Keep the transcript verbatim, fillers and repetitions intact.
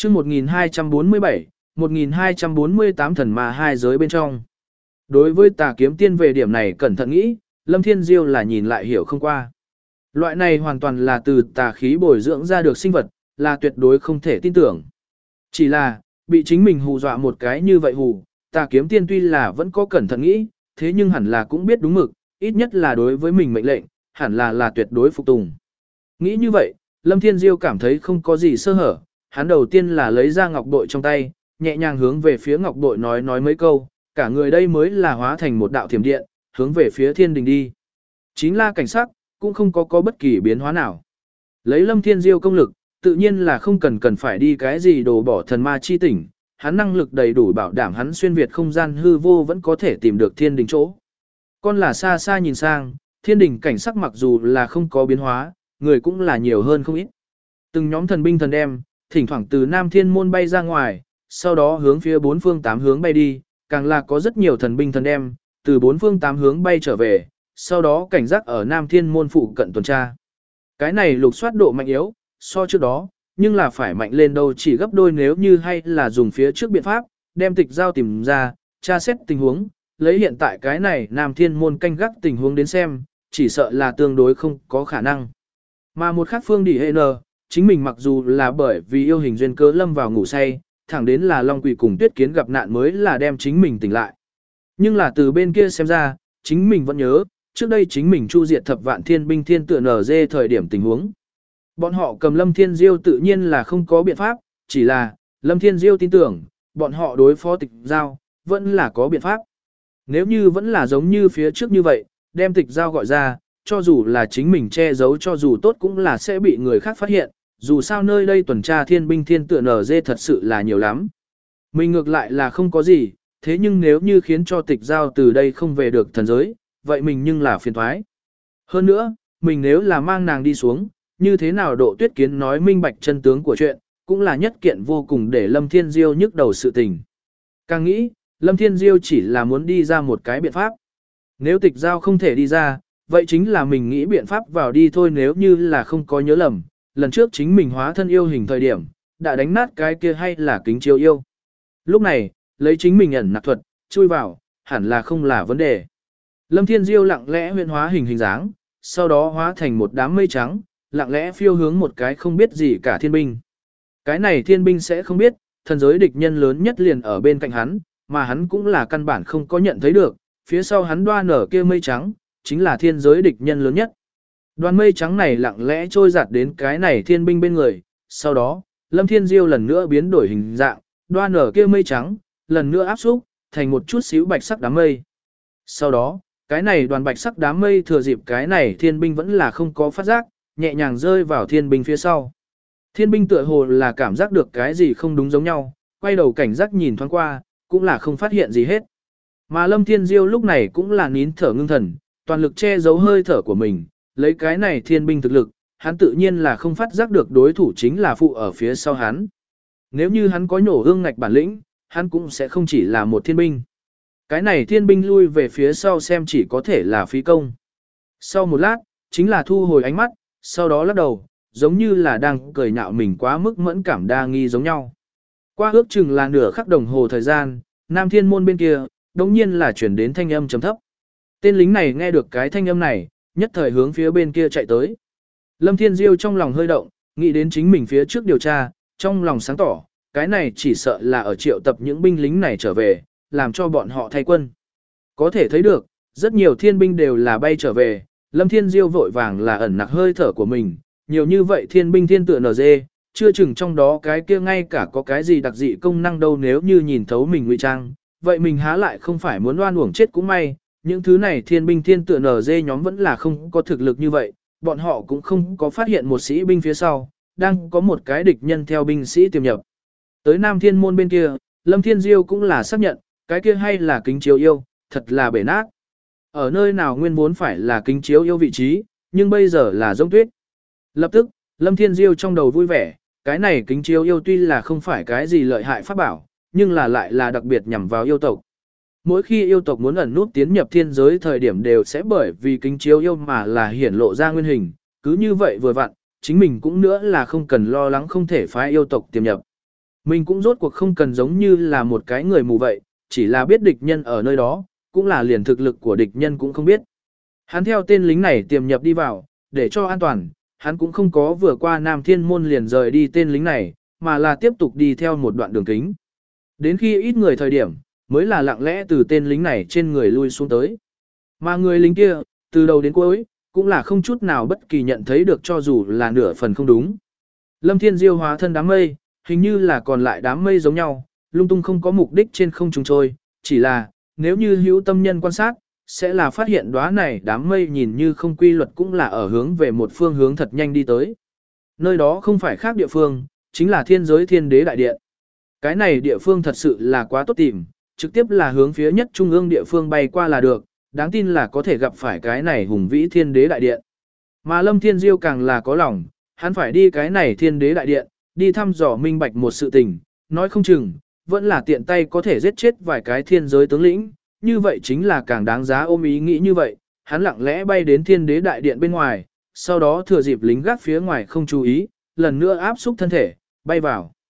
chương một nghìn hai trăm bốn mươi bảy, một nghìn hai trăm bốn mươi tám thần ma hai giới bên trong. Đối với tà kiếm tiên về điểm này cẩn thận nghĩ, Lâm Thiên Diêu là nhìn lại hiểu không qua. Loại này hoàn toàn là từ tà khí bồi dưỡng ra được sinh vật, là tuyệt đối không thể tin tưởng. Chỉ là, bị chính mình hù dọa một cái như vậy hù, tà kiếm tiên tuy là vẫn có cẩn thận nghĩ, thế nhưng hẳn là cũng biết đúng mực, ít nhất là đối với mình mệnh lệnh, hẳn là là tuyệt đối phục tùng. Nghĩ như vậy, Lâm Thiên Diêu cảm thấy không có gì sơ hở, hắn đầu tiên là lấy ra ngọc bội trong tay, nhẹ nhàng hướng về phía ngọc bội nói nói mấy câu, cả người đây mới là hóa thành một đạo thiểm điện, hướng về phía thiên đình đi. Chín la cảnh sắc, cũng không có có bất kỳ biến hóa nào. Lấy Lâm Thiên Diêu công lực, tự nhiên là không cần cần phải đi cái gì đồ bỏ thần ma chi tỉnh, hắn năng lực đầy đủ bảo đảm hắn xuyên việt không gian hư vô vẫn có thể tìm được thiên đình chỗ. Con là xa xa nhìn sang, thiên đình cảnh sắc mặc dù là không có biến hóa, người cũng là nhiều hơn không ít. Từng nhóm thần binh thần đem, thỉnh thoảng từ Nam Thiên môn bay ra ngoài, sau đó hướng phía bốn phương tám hướng bay đi, càng là có rất nhiều thần binh thần đem, từ bốn phương tám hướng bay trở về, sau đó cảnh giác ở Nam Thiên môn phụ cận tuần tra. Cái này lục soát độ mạnh yếu, so trước đó, nhưng là phải mạnh lên đâu chỉ gấp đôi nếu như hay là dùng phía trước biện pháp, đem tịch giao tìm ra, tra xét tình huống, lấy hiện tại cái này Nam Thiên môn canh gác tình huống đến xem, chỉ sợ là tương đối không có khả năng. Mà một khác phương đỉ hệ nờ, chính mình mặc dù là bởi vì yêu hình duyên cớ lâm vào ngủ say, thẳng đến là Long Quỷ cùng Tuyết Kiến gặp nạn mới là đem chính mình tỉnh lại. Nhưng là từ bên kia xem ra, chính mình vẫn nhớ, trước đây chính mình chu diệt thập vạn thiên binh thiên tựa nở dê thời điểm tình huống. Bọn họ cầm Lâm Thiên Diêu tự nhiên là không có biện pháp, chỉ là Lâm Thiên Diêu tin tưởng, bọn họ đối phó tịch giao, vẫn là có biện pháp. Nếu như vẫn là giống như phía trước như vậy, đem tịch giao gọi ra, cho dù là chính mình che giấu cho dù tốt cũng là sẽ bị người khác phát hiện, dù sao nơi đây tuần tra thiên binh thiên tựa nở dê thật sự là nhiều lắm. Mình ngược lại là không có gì, thế nhưng nếu như khiến cho tịch giao từ đây không về được thần giới, vậy mình nhưng là phiền thoái. Hơn nữa, mình nếu là mang nàng đi xuống, như thế nào Độ Tuyết Kiến nói minh bạch chân tướng của chuyện, cũng là nhất kiện vô cùng để Lâm Thiên Diêu nhức đầu sự tình. Càng nghĩ, Lâm Thiên Diêu chỉ là muốn đi ra một cái biện pháp. Nếu tịch giao không thể đi ra, vậy chính là mình nghĩ biện pháp vào đi thôi nếu như là không có nhớ lầm. Lần trước chính mình hóa thân yêu hình thời điểm, đã đánh nát cái kia hay là kính chiếu yêu. Lúc này, lấy chính mình ẩn nặc thuật, chui vào, hẳn là không là vấn đề. Lâm Thiên Diêu lặng lẽ huyễn hóa hình hình dáng, sau đó hóa thành một đám mây trắng, lặng lẽ phiêu hướng một cái không biết gì cả thiên binh. Cái này thiên binh sẽ không biết, thần giới địch nhân lớn nhất liền ở bên cạnh hắn, mà hắn cũng là căn bản không có nhận thấy được, phía sau hắn đoan nở kia mây trắng, chính là thiên giới địch nhân lớn nhất. Đoàn mây trắng này lặng lẽ trôi giạt đến cái này thiên binh bên người, sau đó, Lâm Thiên Diêu lần nữa biến đổi hình dạng, đoan nở kia mây trắng, lần nữa áp xúc, thành một chút xíu bạch sắc đám mây. Sau đó, cái này đoàn bạch sắc đám mây thừa dịp cái này thiên binh vẫn là không có phát giác, nhẹ nhàng rơi vào thiên binh phía sau. Thiên binh tựa hồ là cảm giác được cái gì không đúng giống nhau, quay đầu cảnh giác nhìn thoáng qua, cũng là không phát hiện gì hết. Mà Lâm Thiên Diêu lúc này cũng là nín thở ngưng thần, toàn lực che giấu hơi thở của mình, lấy cái này thiên binh thực lực, hắn tự nhiên là không phát giác được đối thủ chính là phụ ở phía sau hắn. Nếu như hắn có nhổ ương ngạch bản lĩnh, hắn cũng sẽ không chỉ là một thiên binh. Cái này thiên binh lui về phía sau xem chỉ có thể là phí công. Sau một lát, chính là thu hồi ánh mắt, sau đó lắc đầu, giống như là đang cười nhạo mình quá mức mẫn cảm đa nghi giống nhau. Qua ước chừng là nửa khắc đồng hồ thời gian, Nam Thiên môn bên kia, đống nhiên là chuyển đến thanh âm trầm thấp. Tên lính này nghe được cái thanh âm này, nhất thời hướng phía bên kia chạy tới. Lâm Thiên Diêu trong lòng hơi động, nghĩ đến chính mình phía trước điều tra, trong lòng sáng tỏ, cái này chỉ sợ là ở triệu tập những binh lính này trở về, làm cho bọn họ thay quân. Có thể thấy được, rất nhiều thiên binh đều là bay trở về, Lâm Thiên Diêu vội vàng là ẩn nặc hơi thở của mình, nhiều như vậy thiên binh thiên tựa nở dê, chưa chừng trong đó cái kia ngay cả có cái gì đặc dị công năng đâu nếu như nhìn thấu mình ngụy trang, vậy mình há lại không phải muốn oan uổng chết cũng may, những thứ này thiên binh thiên tựa nở dê nhóm vẫn là không có thực lực như vậy, bọn họ cũng không có phát hiện một sĩ binh phía sau, đang có một cái địch nhân theo binh sĩ tiềm nhập. Tới Nam Thiên môn bên kia, Lâm Thiên Diêu cũng là xác nhận, cái kia hay là kính chiếu yêu, thật là bể nát. Ở nơi nào nguyên vốn phải là kính chiếu yêu vị trí, nhưng bây giờ là giống tuyết. Lập tức, Lâm Thiên Diêu trong đầu vui vẻ, cái này kính chiếu yêu tuy là không phải cái gì lợi hại pháp bảo, nhưng là lại là đặc biệt nhằm vào yêu tộc. Mỗi khi yêu tộc muốn ẩn nút tiến nhập thiên giới thời điểm đều sẽ bởi vì kính chiếu yêu mà là hiển lộ ra nguyên hình, cứ như vậy vừa vặn, chính mình cũng nữa là không cần lo lắng không thể phái yêu tộc tiềm nhập. Mình cũng rốt cuộc không cần giống như là một cái người mù vậy, chỉ là biết địch nhân ở nơi đó, cũng là liền thực lực của địch nhân cũng không biết. Hắn theo tên lính này tiềm nhập đi vào, để cho an toàn, hắn cũng không có vừa qua Nam Thiên Môn liền rời đi tên lính này, mà là tiếp tục đi theo một đoạn đường kính. Đến khi ít người thời điểm, mới là lặng lẽ từ tên lính này trên người lui xuống tới. Mà người lính kia, từ đầu đến cuối, cũng là không chút nào bất kỳ nhận thấy được cho dù là nửa phần không đúng. Lâm Thiên Diêu hóa thân đám mây, hình như là còn lại đám mây giống nhau, lung tung không có mục đích trên không trung trôi, chỉ là, nếu như hữu tâm nhân quan sát, sẽ là phát hiện đóa này đám mây nhìn như không quy luật cũng là ở hướng về một phương hướng thật nhanh đi tới. Nơi đó không phải khác địa phương, chính là thiên giới thiên đế đại điện. Cái này địa phương thật sự là quá tốt tìm, trực tiếp là hướng phía nhất trung ương địa phương bay qua là được, đáng tin là có thể gặp phải cái này hùng vĩ thiên đế đại điện. Mà Lâm Thiên Diêu càng là có lòng, hắn phải đi cái này thiên đế đại điện, đi thăm dò minh bạch một sự tình, nói không chừng, vẫn là tiện tay có thể giết chết vài cái thiên giới tướng lĩnh, như vậy chính là càng đáng giá ôm ý nghĩ như vậy, hắn lặng lẽ bay đến thiên đế đại điện bên ngoài, sau đó thừa dịp lính gác phía ngoài không chú ý, lần nữa áp xúc thân thể, bay vào.